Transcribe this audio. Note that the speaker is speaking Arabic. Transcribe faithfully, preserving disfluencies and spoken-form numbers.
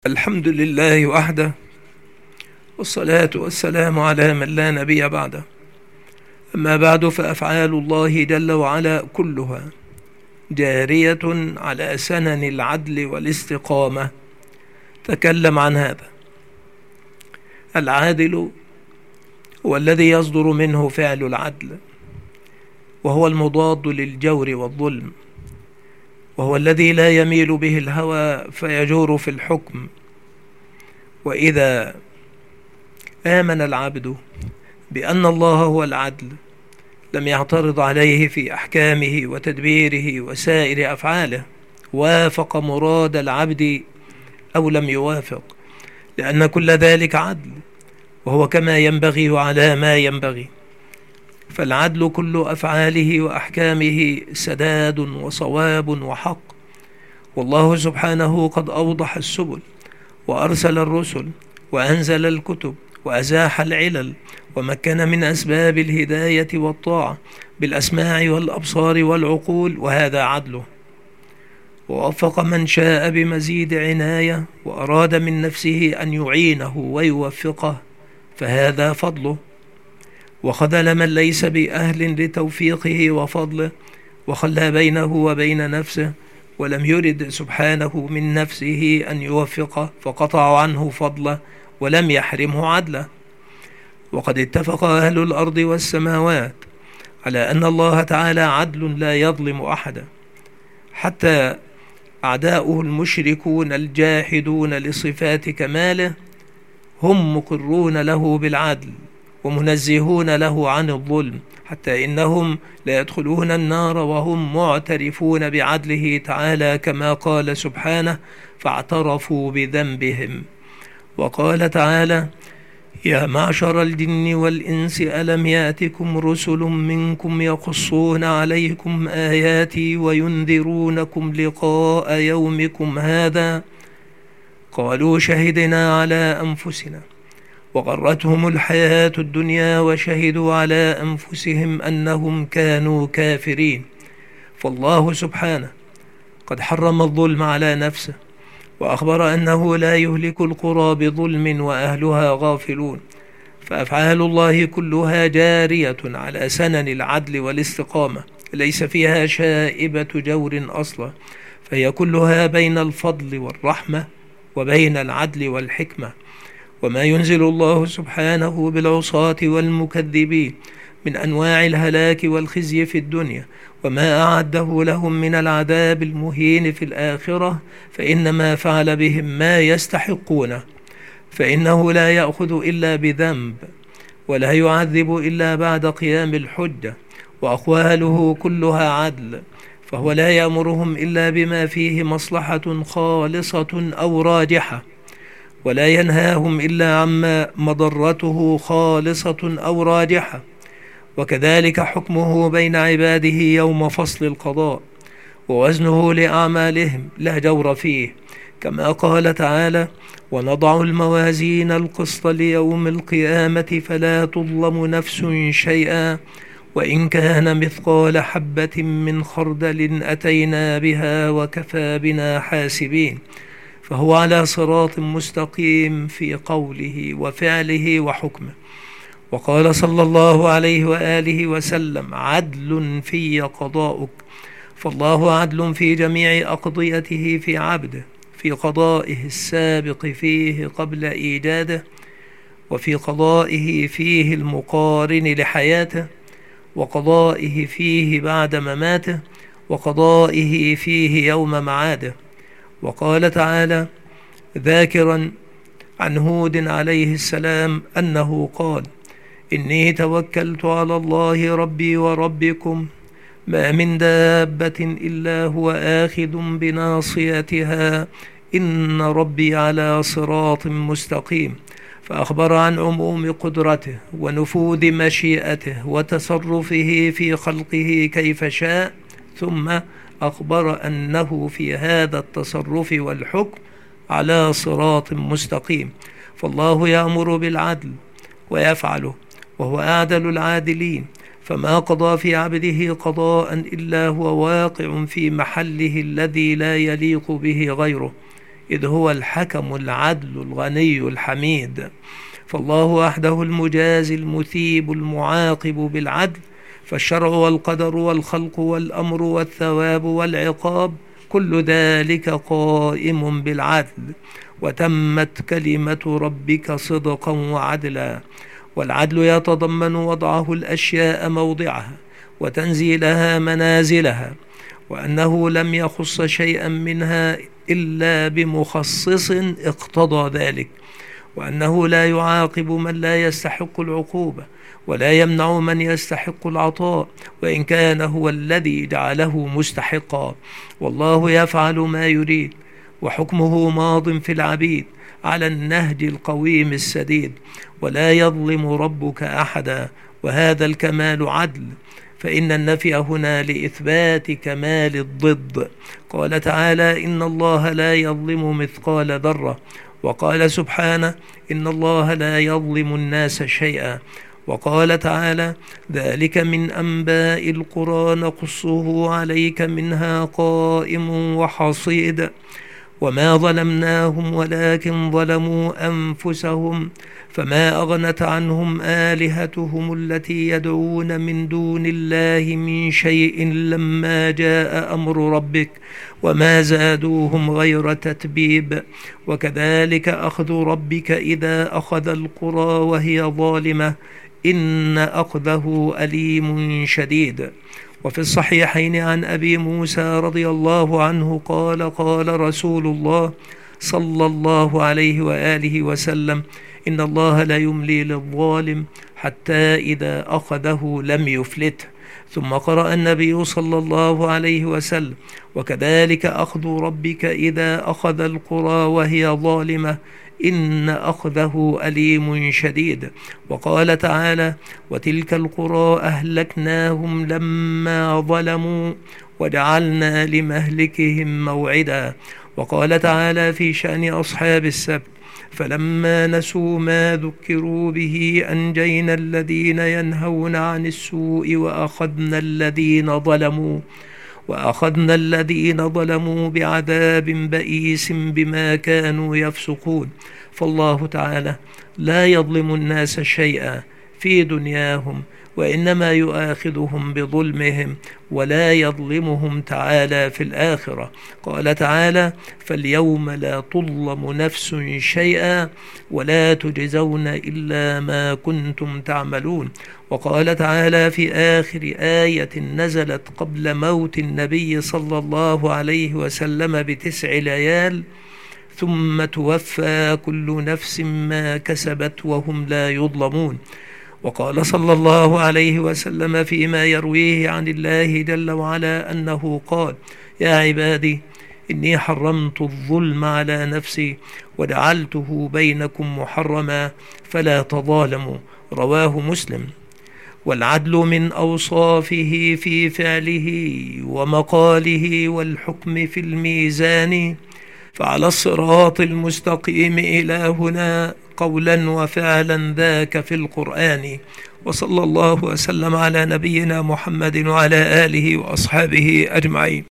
الحمد لله وحده، والصلاة والسلام على من لا نبي بعده. أما بعد، فأفعال الله جل وعلا كلها جارية على سنن العدل والاستقامة. تكلم عن هذا. العادل هو الذي يصدر منه فعل العدل، وهو المضاد للجور والظلم، وهو الذي لا يميل به الهوى فيجور في الحكم. وإذا آمن العبد بأن الله هو العدل لم يعترض عليه في أحكامه وتدبيره وسائر أفعاله، وافق مراد العبد أو لم يوافق، لأن كل ذلك عدل، وهو كما ينبغي وعلى ما ينبغي. فالعدل كل أفعاله وأحكامه سداد وصواب وحق، والله سبحانه قد أوضح السبل وأرسل الرسل وأنزل الكتب وأزاح العلل، ومكن من أسباب الهداية والطاعة بالأسماع والأبصار والعقول، وهذا عدله. ووفق من شاء بمزيد عناية وأراد من نفسه أن يعينه ويوفقه، فهذا فضله. وخذل من ليس بأهل لتوفيقه وفضله، وخلى بينه وبين نفسه، ولم يرد سبحانه من نفسه أن يوفقه، فقطع عنه فضله ولم يحرمه عدله. وقد اتفق أهل الأرض والسماوات على أن الله تعالى عدل لا يظلم أحدا، حتى أعداؤه المشركون الجاحدون لصفات كماله هم مقرون له بالعدل ومنزهون له عن الظلم، حتى إنهم لا يدخلون النار وهم معترفون بعدله تعالى، كما قال سبحانه: فاعترفوا بذنبهم. وقال تعالى: يا معشر الجن والإنس ألم يأتكم رسل منكم يقصون عليكم آياتي وينذرونكم لقاء يومكم هذا، قالوا شهدنا على أنفسنا وغرتهم الحياة الدنيا وشهدوا على أنفسهم أنهم كانوا كافرين. فالله سبحانه قد حرم الظلم على نفسه، وأخبر أنه لا يهلك القرى بظلم وأهلها غافلون. فأفعال الله كلها جارية على سنن العدل والاستقامة، ليس فيها شائبة جور أصلا، فهي كلها بين الفضل والرحمة وبين العدل والحكمة. وما ينزل الله سبحانه بالعصاة والمكذبين من أنواع الهلاك والخزي في الدنيا، وما أعده لهم من العذاب المهين في الآخرة، فإنما فعل بهم ما يستحقونه، فإنه لا يأخذ إلا بذنب، ولا يعذب إلا بعد قيام الحجة، وأقواله كلها عدل، فهو لا يأمرهم إلا بما فيه مصلحة خالصة أو راجحة، ولا ينهاهم إلا عما مضرته خالصة أو راجحة. وكذلك حكمه بين عباده يوم فصل القضاء، ووزنه لأعمالهم لا جور فيه، كما قال تعالى: ونضع الموازين القسط ليوم القيامة فلا تظلم نفس شيئا وإن كان مثقال حبة من خردل أتينا بها وكفى بنا حاسبين. فهو على صراط مستقيم في قوله وفعله وحكمه. وقال صلى الله عليه وآله وسلم: عدل في قضاؤك. فالله عدل في جميع أقضيته في عبده، في قضائه السابق فيه قبل إيجاده، وفي قضائه فيه المقارن لحياته، وقضائه فيه بعد مماته، وقضائه فيه يوم معاده. وقال تعالى ذاكرا عن هود عليه السلام أنه قال: إني توكلت على الله ربي وربكم ما من دابة إلا هو آخذ بناصيتها إن ربي على صراط مستقيم. فأخبر عن عموم قدرته ونفوذ مشيئته وتصرفه في خلقه كيف شاء، ثم أخبر أنه في هذا التصرف والحكم على صراط مستقيم. فالله يأمر بالعدل ويفعله، وهو أعدل العادلين، فما قضى في عبده قضاء إلا هو واقع في محله الذي لا يليق به غيره، إذ هو الحكم العدل الغني الحميد. فالله وحده المجازي المثيب المعاقب بالعدل، فالشرع والقدر والخلق والأمر والثواب والعقاب كل ذلك قائم بالعدل. وتمت كلمة ربك صدقا وعدلا. والعدل يتضمن وضعه الأشياء موضعها وتنزيلها منازلها، وأنه لم يخص شيئا منها إلا بمخصص اقتضى ذلك، وأنه لا يعاقب من لا يستحق العقوبة ولا يمنع من يستحق العطاء وإن كان هو الذي جعله مستحقا. والله يفعل ما يريد، وحكمه ماض في العبيد على النهج القويم السديد، ولا يظلم ربك أحدا، وهذا الكمال عدل. فإن النفي هنا لإثبات كمال الضد. قال تعالى: إن الله لا يظلم مثقال ذرة. وقال سبحانه: إن الله لا يظلم الناس شيئا. وقال تعالى: ذلك من أنباء القرى نقصه عليك منها قائم وحصيد. وما ظلمناهم ولكن ظلموا أنفسهم، فما أغنت عنهم آلهتهم التي يدعون من دون الله من شيء لما جاء أمر ربك، وما زادوهم غير تتبيب. وكذلك أخذ ربك إذا أخذ القرى وهي ظالمة، إن أخذه أليم شديد. وفي الصحيحين عن أبي موسى رضي الله عنه قال: قال رسول الله صلى الله عليه وآله وسلم: إن الله لا يملي للظالم حتى إذا أخذه لم يفلته. ثم قرأ النبي صلى الله عليه وسلم: وكذلك أخذ ربك إذا أخذ القرى وهي ظالمة، إن أخذه أليم شديد. وقال تعالى: وتلك القرى أهلكناهم لما ظلموا وجعلنا لمهلكهم موعدا. وقال تعالى في شأن أصحاب السبت: فلما نسوا ما ذكروا به أنجينا الذين ينهون عن السوء وأخذنا الذين ظلموا وأخذنا الذين ظلموا بعذاب بئيس بما كانوا يفسقون. فالله تعالى لا يظلم الناس شيئا في دنياهم، وإنما يؤاخذهم بظلمهم، ولا يظلمهم تعالى في الآخرة. قال تعالى: فاليوم لا تظلم نفس شيئا ولا تجزون إلا ما كنتم تعملون. وقال تعالى في آخر آية نزلت قبل موت النبي صلى الله عليه وسلم بتسع ليال: ثم توفى كل نفس ما كسبت وهم لا يظلمون. وقال صلى الله عليه وسلم فيما يرويه عن الله جل وعلا أنه قال: يا عبادي إني حرمت الظلم على نفسي وجعلته بينكم محرما فلا تظالموا. رواه مسلم. والعدل من أوصافه في فعله ومقاله والحكم في الميزان، فعلى الصراط المستقيم إلى هنا قولا وفعلا ذاك في القرآن. وصلى الله وسلم على نبينا محمد وعلى آله وأصحابه أجمعين.